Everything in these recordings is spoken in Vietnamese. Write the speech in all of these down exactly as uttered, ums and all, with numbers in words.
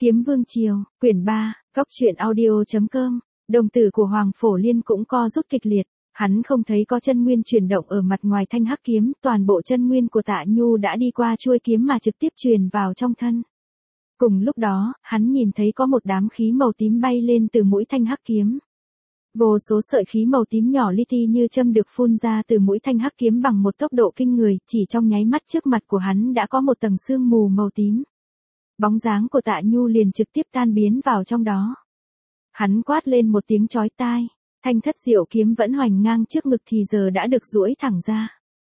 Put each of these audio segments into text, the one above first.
Kiếm Vương Triều, quyển ba, góc truyện audio.com, đồng tử của Hoàng Phổ Liên cũng co rút kịch liệt, hắn không thấy có chân nguyên chuyển động ở mặt ngoài thanh hắc kiếm, toàn bộ chân nguyên của Tạ Nhu đã đi qua chuôi kiếm mà trực tiếp truyền vào trong thân. Cùng lúc đó, hắn nhìn thấy có một đám khí màu tím bay lên từ mũi thanh hắc kiếm. Vô số sợi khí màu tím nhỏ li ti như châm được phun ra từ mũi thanh hắc kiếm bằng một tốc độ kinh người, chỉ trong nháy mắt trước mặt của hắn đã có một tầng sương mù màu tím. Bóng dáng của Tạ Nhu liền trực tiếp tan biến vào trong đó. Hắn quát lên một tiếng chói tai, thanh thất diệu kiếm vẫn hoành ngang trước ngực thì giờ đã được duỗi thẳng ra.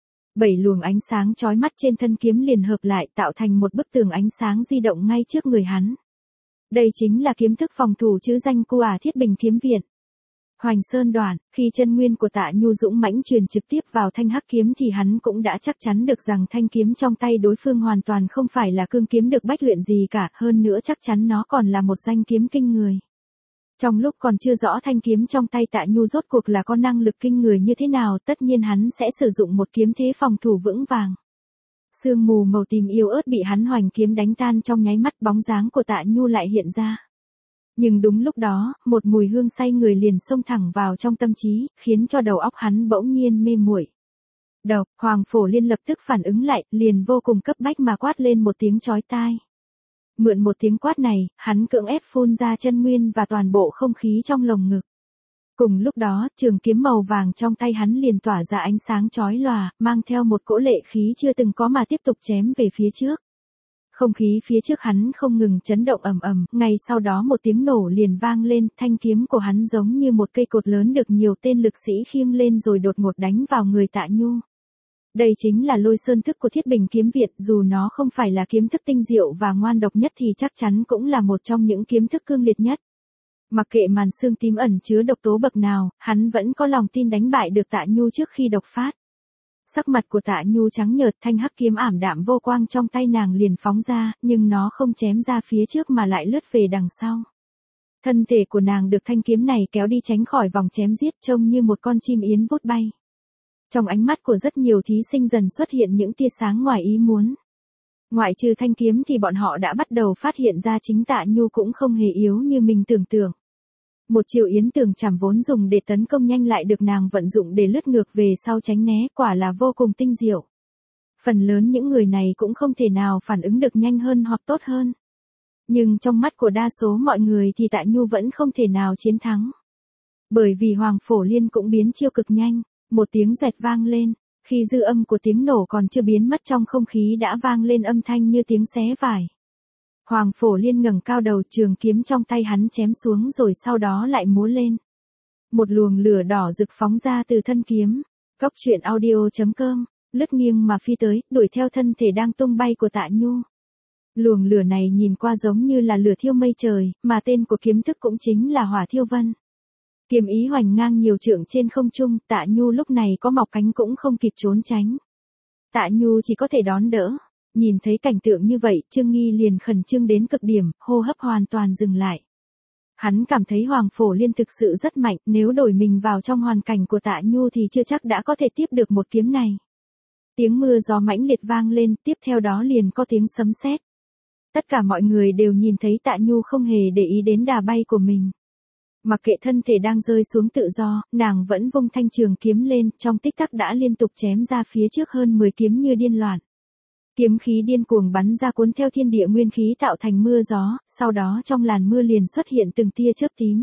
Bảy luồng ánh sáng chói mắt trên thân kiếm liền hợp lại tạo thành một bức tường ánh sáng di động ngay trước người hắn. Đây chính là kiếm thức phòng thủ chữ danh của Ả Thiết Bình Kiếm Viện. Hoành Sơn Đoạn, khi chân nguyên của Tạ Nhu dũng mãnh truyền trực tiếp vào thanh hắc kiếm thì hắn cũng đã chắc chắn được rằng thanh kiếm trong tay đối phương hoàn toàn không phải là cương kiếm được bách luyện gì cả, hơn nữa chắc chắn nó còn là một danh kiếm kinh người. Trong lúc còn chưa rõ thanh kiếm trong tay Tạ Nhu rốt cuộc là có năng lực kinh người như thế nào, tất nhiên hắn sẽ sử dụng một kiếm thế phòng thủ vững vàng. Sương mù màu tím yếu ớt bị hắn hoành kiếm đánh tan trong nháy mắt, bóng dáng của Tạ Nhu lại hiện ra. Nhưng đúng lúc đó, một mùi hương say người liền xông thẳng vào trong tâm trí, khiến cho đầu óc hắn bỗng nhiên mê muội. Độc, Hoàng Phổ Liên lập tức phản ứng lại, liền vô cùng cấp bách mà quát lên một tiếng chói tai. Mượn một tiếng quát này, hắn cưỡng ép phun ra chân nguyên và toàn bộ không khí trong lồng ngực. Cùng lúc đó, trường kiếm màu vàng trong tay hắn liền tỏa ra ánh sáng chói lòa, mang theo một cỗ lệ khí chưa từng có mà tiếp tục chém về phía trước. Không khí phía trước hắn không ngừng chấn động ầm ầm, ngay sau đó một tiếng nổ liền vang lên, thanh kiếm của hắn giống như một cây cột lớn được nhiều tên lực sĩ khiêng lên rồi đột ngột đánh vào người Tạ Nhu. Đây chính là Lôi Sơn thức của Thiết Bình Kiếm Viện, dù nó không phải là kiếm thức tinh diệu và ngoan độc nhất thì chắc chắn cũng là một trong những kiếm thức cương liệt nhất. Mặc kệ màn xương tím ẩn chứa độc tố bậc nào, hắn vẫn có lòng tin đánh bại được Tạ Nhu trước khi độc phát. Sắc mặt của Tạ Nhu trắng nhợt, thanh hắc kiếm ảm đạm vô quang trong tay nàng liền phóng ra, nhưng nó không chém ra phía trước mà lại lướt về đằng sau. Thân thể của nàng được thanh kiếm này kéo đi tránh khỏi vòng chém giết, trông như một con chim yến vút bay. Trong ánh mắt của rất nhiều thí sinh dần xuất hiện những tia sáng ngoài ý muốn. Ngoại trừ thanh kiếm thì bọn họ đã bắt đầu phát hiện ra chính Tạ Nhu cũng không hề yếu như mình tưởng tượng. Một chiều yến tường chảm vốn dùng để tấn công nhanh lại được nàng vận dụng để lướt ngược về sau tránh né, quả là vô cùng tinh diệu. Phần lớn những người này cũng không thể nào phản ứng được nhanh hơn hoặc tốt hơn. Nhưng trong mắt của đa số mọi người thì Tạ Nhu vẫn không thể nào chiến thắng. Bởi vì Hoàng Phổ Liên cũng biến chiêu cực nhanh, một tiếng doẹt vang lên, khi dư âm của tiếng nổ còn chưa biến mất trong không khí đã vang lên âm thanh như tiếng xé vải. Hoàng Phổ Liên ngẩng cao đầu, trường kiếm trong tay hắn chém xuống rồi sau đó lại múa lên. Một luồng lửa đỏ rực phóng ra từ thân kiếm. Góc truyện audio.com, lướt nghiêng mà phi tới, đuổi theo thân thể đang tung bay của Tạ Nhu. Luồng lửa này nhìn qua giống như là lửa thiêu mây trời, mà tên của kiếm thức cũng chính là Hỏa Thiêu Vân. Kiếm ý hoành ngang nhiều trượng trên không trung, Tạ Nhu lúc này có mọc cánh cũng không kịp trốn tránh. Tạ Nhu chỉ có thể đón đỡ. Nhìn thấy cảnh tượng như vậy, Trương Nghi liền khẩn trương đến cực điểm, hô hấp hoàn toàn dừng lại. Hắn cảm thấy Hoàng Phổ Liên thực sự rất mạnh, nếu đổi mình vào trong hoàn cảnh của Tạ Nhu thì chưa chắc đã có thể tiếp được một kiếm này. Tiếng mưa gió mãnh liệt vang lên, tiếp theo đó liền có tiếng sấm sét. Tất cả mọi người đều nhìn thấy Tạ Nhu không hề để ý đến đà bay của mình. Mặc kệ thân thể đang rơi xuống tự do, nàng vẫn vung thanh trường kiếm lên, trong tích tắc đã liên tục chém ra phía trước hơn mười kiếm như điên loạn. Kiếm khí điên cuồng bắn ra cuốn theo thiên địa nguyên khí tạo thành mưa gió, sau đó trong làn mưa liền xuất hiện từng tia chớp tím.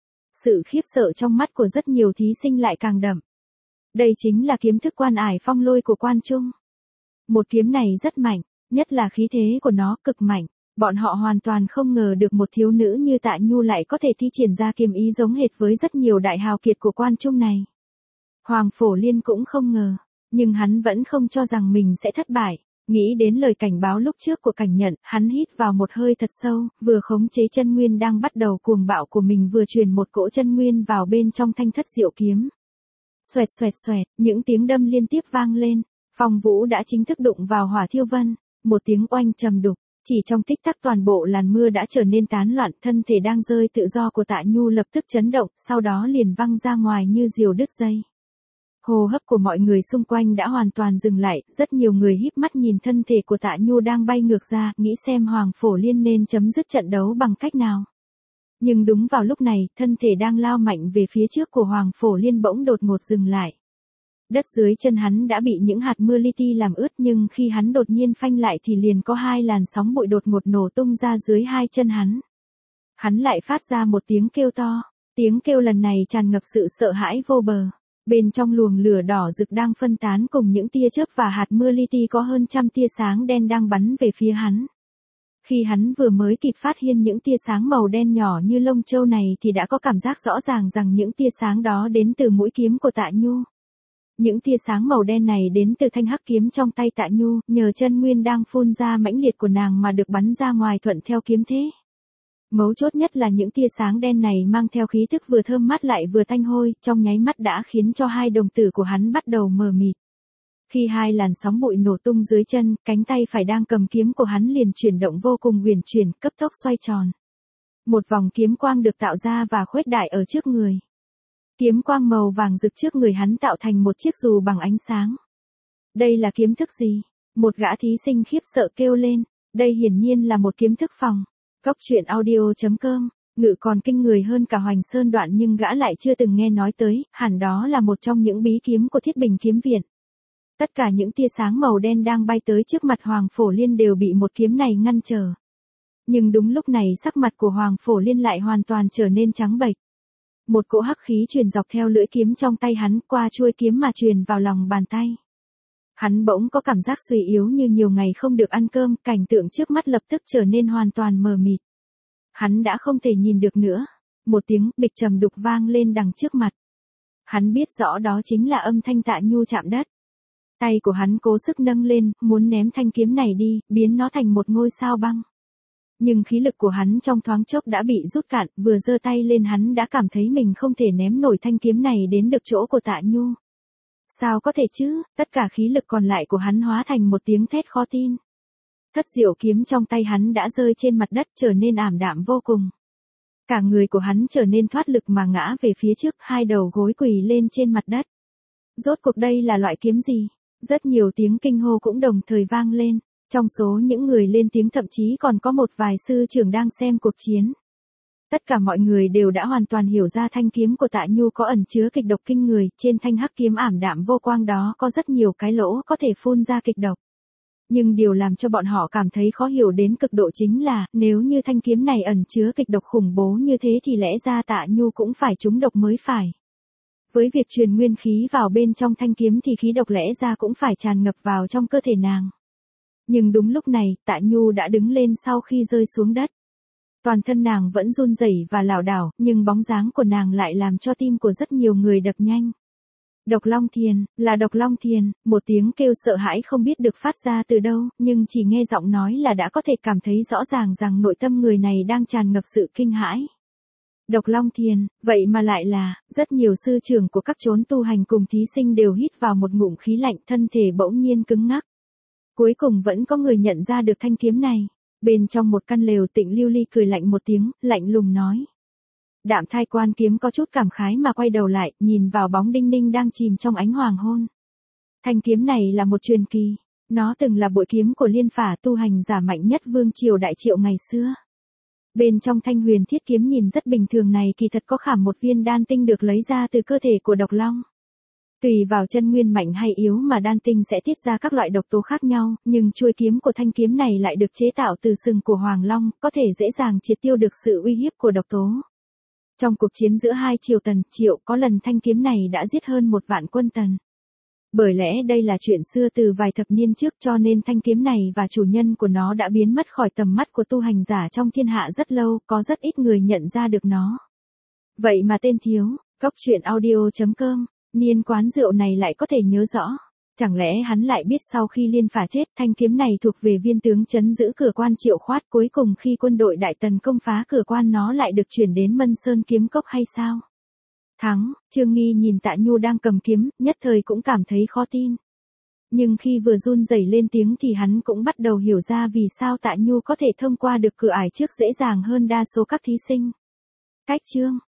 Sự khiếp sợ trong mắt của rất nhiều thí sinh lại càng đậm. Đây chính là kiếm thức Quan Ải Phong Lôi của Quan Trung. Một kiếm này rất mạnh, nhất là khí thế của nó cực mạnh. Bọn họ hoàn toàn không ngờ được một thiếu nữ như Tạ Nhu lại có thể thi triển ra kiếm ý giống hệt với rất nhiều đại hào kiệt của Quan Trung này. Hoàng Phổ Liên cũng không ngờ, nhưng hắn vẫn không cho rằng mình sẽ thất bại. Nghĩ đến lời cảnh báo lúc trước của Cảnh Nhận, hắn hít vào một hơi thật sâu, vừa khống chế chân nguyên đang bắt đầu cuồng bạo của mình vừa truyền một cỗ chân nguyên vào bên trong thanh thất diệu kiếm. Xoẹt xoẹt xoẹt, những tiếng đâm liên tiếp vang lên, Phong Vũ đã chính thức đụng vào Hỏa Thiêu Vân, một tiếng oanh trầm đục, chỉ trong tích tắc toàn bộ làn mưa đã trở nên tán loạn, thân thể đang rơi tự do của Tạ Nhu lập tức chấn động, sau đó liền văng ra ngoài như diều đứt dây. Hô hấp của mọi người xung quanh đã hoàn toàn dừng lại, rất nhiều người híp mắt nhìn thân thể của Tạ Nhu đang bay ngược ra, nghĩ xem Hoàng Phổ Liên nên chấm dứt trận đấu bằng cách nào. Nhưng đúng vào lúc này, thân thể đang lao mạnh về phía trước của Hoàng Phổ Liên bỗng đột ngột dừng lại. Đất dưới chân hắn đã bị những hạt mưa li ti làm ướt, nhưng khi hắn đột nhiên phanh lại thì liền có hai làn sóng bụi đột ngột nổ tung ra dưới hai chân hắn. Hắn lại phát ra một tiếng kêu to, tiếng kêu lần này tràn ngập sự sợ hãi vô bờ. Bên trong luồng lửa đỏ rực đang phân tán cùng những tia chớp và hạt mưa li ti có hơn trăm tia sáng đen đang bắn về phía hắn. Khi hắn vừa mới kịp phát hiện những tia sáng màu đen nhỏ như lông trâu này thì đã có cảm giác rõ ràng rằng những tia sáng đó đến từ mũi kiếm của Tạ Nhu. Những tia sáng màu đen này đến từ thanh hắc kiếm trong tay Tạ Nhu, nhờ chân nguyên đang phun ra mãnh liệt của nàng mà được bắn ra ngoài thuận theo kiếm thế. Mấu chốt nhất là những tia sáng đen này mang theo khí tức vừa thơm mát lại vừa tanh hôi, trong nháy mắt đã khiến cho hai đồng tử của hắn bắt đầu mờ mịt. Khi hai làn sóng bụi nổ tung dưới chân, cánh tay phải đang cầm kiếm của hắn liền chuyển động vô cùng huyền chuyển, cấp tốc xoay tròn. Một vòng kiếm quang được tạo ra và khuếch đại ở trước người. Kiếm quang màu vàng rực trước người hắn tạo thành một chiếc dù bằng ánh sáng. Đây là kiếm thức gì? Một gã thí sinh khiếp sợ kêu lên. Đây hiển nhiên là một kiếm thức phòng. Cốc truyện audio chấm com, Ngự còn kinh người hơn cả Hoành Sơn Đoạn nhưng gã lại chưa từng nghe nói tới, hẳn đó là một trong những bí kiếm của Thiết Bình kiếm viện. Tất cả những tia sáng màu đen đang bay tới trước mặt Hoàng Phổ Liên đều bị một kiếm này ngăn trở. Nhưng đúng lúc này sắc mặt của Hoàng Phổ Liên lại hoàn toàn trở nên trắng bệch. Một cỗ hắc khí truyền dọc theo lưỡi kiếm trong tay hắn qua chuôi kiếm mà truyền vào lòng bàn tay. Hắn bỗng có cảm giác suy yếu như nhiều ngày không được ăn cơm, cảnh tượng trước mắt lập tức trở nên hoàn toàn mờ mịt. Hắn đã không thể nhìn được nữa. Một tiếng bịch trầm đục vang lên đằng trước mặt. Hắn biết rõ đó chính là âm thanh Tạ Nhu chạm đất. Tay của hắn cố sức nâng lên, muốn ném thanh kiếm này đi, biến nó thành một ngôi sao băng. Nhưng khí lực của hắn trong thoáng chốc đã bị rút cạn, vừa giơ tay lên hắn đã cảm thấy mình không thể ném nổi thanh kiếm này đến được chỗ của Tạ Nhu. Sao có thể chứ, tất cả khí lực còn lại của hắn hóa thành một tiếng thét khó tin. Thất diệu kiếm trong tay hắn đã rơi trên mặt đất trở nên ảm đạm vô cùng. Cả người của hắn trở nên thoát lực mà ngã về phía trước, hai đầu gối quỳ lên trên mặt đất. Rốt cuộc đây là loại kiếm gì? Rất nhiều tiếng kinh hô cũng đồng thời vang lên. Trong số những người lên tiếng thậm chí còn có một vài sư trưởng đang xem cuộc chiến. Tất cả mọi người đều đã hoàn toàn hiểu ra thanh kiếm của Tạ Nhu có ẩn chứa kịch độc kinh người, trên thanh hắc kiếm ảm đạm vô quang đó có rất nhiều cái lỗ có thể phun ra kịch độc. Nhưng điều làm cho bọn họ cảm thấy khó hiểu đến cực độ chính là, nếu như thanh kiếm này ẩn chứa kịch độc khủng bố như thế thì lẽ ra Tạ Nhu cũng phải trúng độc mới phải. Với việc truyền nguyên khí vào bên trong thanh kiếm thì khí độc lẽ ra cũng phải tràn ngập vào trong cơ thể nàng. Nhưng đúng lúc này, Tạ Nhu đã đứng lên sau khi rơi xuống đất. Toàn thân nàng vẫn run rẩy và lảo đảo, nhưng bóng dáng của nàng lại làm cho tim của rất nhiều người đập nhanh. Độc Long Thiền, là Độc Long Thiền, một tiếng kêu sợ hãi không biết được phát ra từ đâu, nhưng chỉ nghe giọng nói là đã có thể cảm thấy rõ ràng rằng nội tâm người này đang tràn ngập sự kinh hãi. Độc Long Thiền, vậy mà lại là, rất nhiều sư trưởng của các chốn tu hành cùng thí sinh đều hít vào một ngụm khí lạnh, thân thể bỗng nhiên cứng ngắc. Cuối cùng vẫn có người nhận ra được thanh kiếm này. Bên trong một căn lều Tịnh Lưu Ly cười lạnh một tiếng, lạnh lùng nói. Đạm Thai Quan Kiếm có chút cảm khái mà quay đầu lại, nhìn vào bóng Đinh Ninh đang chìm trong ánh hoàng hôn. Thanh kiếm này là một truyền kỳ. Nó từng là bội kiếm của liên phả tu hành giả mạnh nhất vương triều Đại Triệu ngày xưa. Bên trong thanh huyền thiết kiếm nhìn rất bình thường này kỳ thật có khảm một viên đan tinh được lấy ra từ cơ thể của độc long. Tùy vào chân nguyên mạnh hay yếu mà đan tinh sẽ tiết ra các loại độc tố khác nhau, nhưng chuôi kiếm của thanh kiếm này lại được chế tạo từ sừng của Hoàng Long, có thể dễ dàng triệt tiêu được sự uy hiếp của độc tố. Trong cuộc chiến giữa hai triều Tần, Triệu có lần thanh kiếm này đã giết hơn một vạn quân Tần. Bởi lẽ đây là chuyện xưa từ vài thập niên trước cho nên thanh kiếm này và chủ nhân của nó đã biến mất khỏi tầm mắt của tu hành giả trong thiên hạ rất lâu, có rất ít người nhận ra được nó. Vậy mà tên thiếu, cốc truyện audio chấm com, niên quán rượu này lại có thể nhớ rõ. Chẳng lẽ hắn lại biết sau khi Liên Phả chết, thanh kiếm này thuộc về viên tướng trấn giữ cửa quan Triệu Khoát, cuối cùng khi quân đội Đại Tần công phá cửa quan nó lại được chuyển đến Mân Sơn kiếm cốc hay sao? Thắng, Trương Nghi nhìn Tạ Nhu đang cầm kiếm, nhất thời cũng cảm thấy khó tin. Nhưng khi vừa run rẩy lên tiếng thì hắn cũng bắt đầu hiểu ra vì sao Tạ Nhu có thể thông qua được cửa ải trước dễ dàng hơn đa số các thí sinh. Cách chương